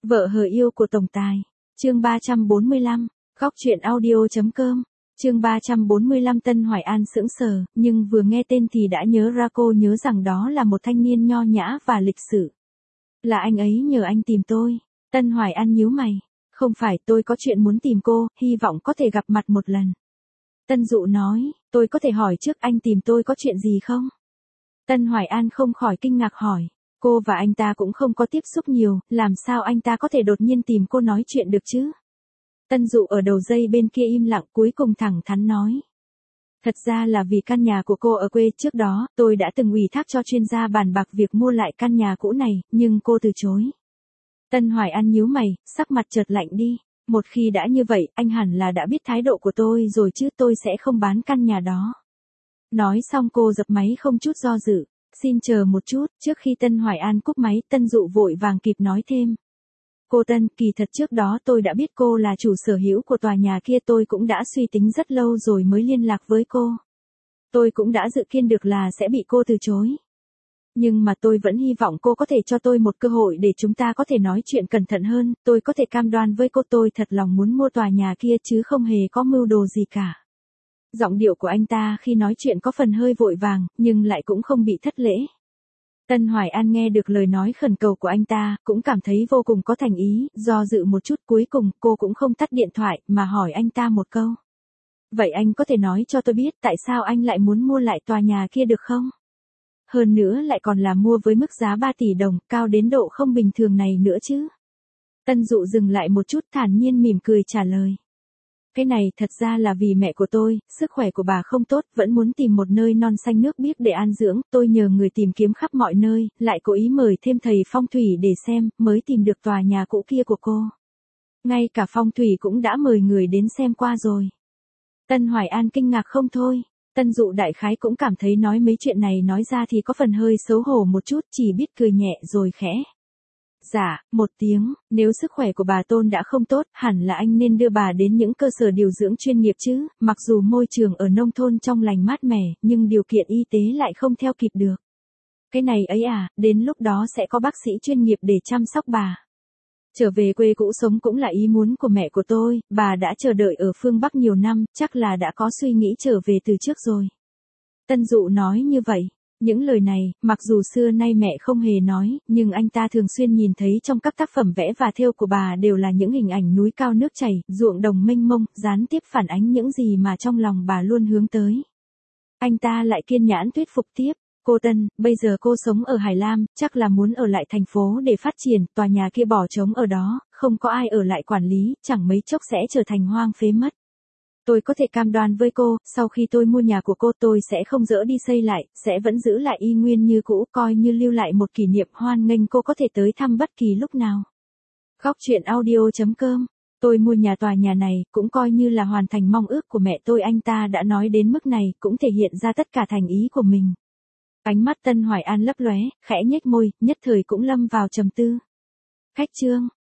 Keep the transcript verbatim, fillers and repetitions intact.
Vợ hờ yêu của tổng tài. Chương ba trăm bốn mươi lăm. Góc truyện audio.com. Chương ba trăm bốn mươi lăm. Tân Hoài An sững sờ, nhưng vừa nghe tên thì đã nhớ ra, cô nhớ rằng đó là một thanh niên nho nhã và lịch sự. Là anh ấy nhờ anh tìm tôi. Tân Hoài An nhíu mày. Không phải, tôi có chuyện muốn tìm cô, hy vọng có thể gặp mặt một lần. Tân Dụ nói, tôi có thể hỏi trước anh tìm tôi có chuyện gì không? Tân Hoài An không khỏi kinh ngạc hỏi. Cô và anh ta cũng không có tiếp xúc nhiều, làm sao anh ta có thể đột nhiên tìm cô nói chuyện được chứ? Tân Dụ ở đầu dây bên kia im lặng, cuối cùng thẳng thắn nói. Thật ra là vì căn nhà của cô ở quê, trước đó, tôi đã từng ủy thác cho chuyên gia bàn bạc việc mua lại căn nhà cũ này, nhưng cô từ chối. Tân Hoài An nhíu mày, sắc mặt chợt lạnh đi. Một khi đã như vậy, anh hẳn là đã biết thái độ của tôi rồi chứ, tôi sẽ không bán căn nhà đó. Nói xong cô dập máy không chút do dự. Xin chờ một chút. Trước khi Tân Hoài An cúp máy, Tân Dụ vội vàng kịp nói thêm. Cô Tân, kỳ thật trước đó tôi đã biết cô là chủ sở hữu của tòa nhà kia, tôi cũng đã suy tính rất lâu rồi mới liên lạc với cô. Tôi cũng đã dự kiến được là sẽ bị cô từ chối. Nhưng mà tôi vẫn hy vọng cô có thể cho tôi một cơ hội để chúng ta có thể nói chuyện cẩn thận hơn, tôi có thể cam đoan với cô tôi thật lòng muốn mua tòa nhà kia chứ không hề có mưu đồ gì cả. Giọng điệu của anh ta khi nói chuyện có phần hơi vội vàng, nhưng lại cũng không bị thất lễ. Tân Hoài An nghe được lời nói khẩn cầu của anh ta, cũng cảm thấy vô cùng có thành ý, do dự một chút cuối cùng cô cũng không tắt điện thoại mà hỏi anh ta một câu. Vậy anh có thể nói cho tôi biết tại sao anh lại muốn mua lại tòa nhà kia được không? Hơn nữa lại còn là mua với mức giá ba tỷ đồng, cao đến độ không bình thường này nữa chứ. Tân Dụ dừng lại một chút thản nhiên mỉm cười trả lời. Cái này thật ra là vì mẹ của tôi, sức khỏe của bà không tốt, vẫn muốn tìm một nơi non xanh nước biếc để an dưỡng, tôi nhờ người tìm kiếm khắp mọi nơi, lại cố ý mời thêm thầy phong thủy để xem, mới tìm được tòa nhà cũ kia của cô. Ngay cả phong thủy cũng đã mời người đến xem qua rồi. Tân Hoài An kinh ngạc không thôi, Tân Dụ đại khái cũng cảm thấy nói mấy chuyện này nói ra thì có phần hơi xấu hổ một chút, chỉ biết cười nhẹ rồi khẽ. Dạ, một tiếng, nếu sức khỏe của bà Tôn đã không tốt, hẳn là anh nên đưa bà đến những cơ sở điều dưỡng chuyên nghiệp chứ, mặc dù môi trường ở nông thôn trong lành mát mẻ, nhưng điều kiện y tế lại không theo kịp được. Cái này ấy à, đến lúc đó sẽ có bác sĩ chuyên nghiệp để chăm sóc bà. Trở về quê cũ sống cũng là ý muốn của mẹ của tôi, bà đã chờ đợi ở phương Bắc nhiều năm, chắc là đã có suy nghĩ trở về từ trước rồi. Tân Dụ nói như vậy. Những lời này, mặc dù xưa nay mẹ không hề nói, nhưng anh ta thường xuyên nhìn thấy trong các tác phẩm vẽ và thêu của bà đều là những hình ảnh núi cao nước chảy, ruộng đồng mênh mông, gián tiếp phản ánh những gì mà trong lòng bà luôn hướng tới. Anh ta lại kiên nhẫn thuyết phục tiếp. Cô Tân, bây giờ cô sống ở Hải Lam, chắc là muốn ở lại thành phố để phát triển, tòa nhà kia bỏ trống ở đó, không có ai ở lại quản lý, chẳng mấy chốc sẽ trở thành hoang phế mất. Tôi có thể cam đoan với cô, sau khi tôi mua nhà của cô tôi sẽ không dỡ đi xây lại, sẽ vẫn giữ lại y nguyên như cũ, coi như lưu lại một kỷ niệm, hoan nghênh cô có thể tới thăm bất kỳ lúc nào. Góc truyện audio.com. Tôi mua nhà tòa nhà này, cũng coi như là hoàn thành mong ước của mẹ tôi, anh ta đã nói đến mức này, cũng thể hiện ra tất cả thành ý của mình. Ánh mắt Tân Hoài An lấp lóe, khẽ nhếch môi, nhất thời cũng lâm vào trầm tư. Khách trương.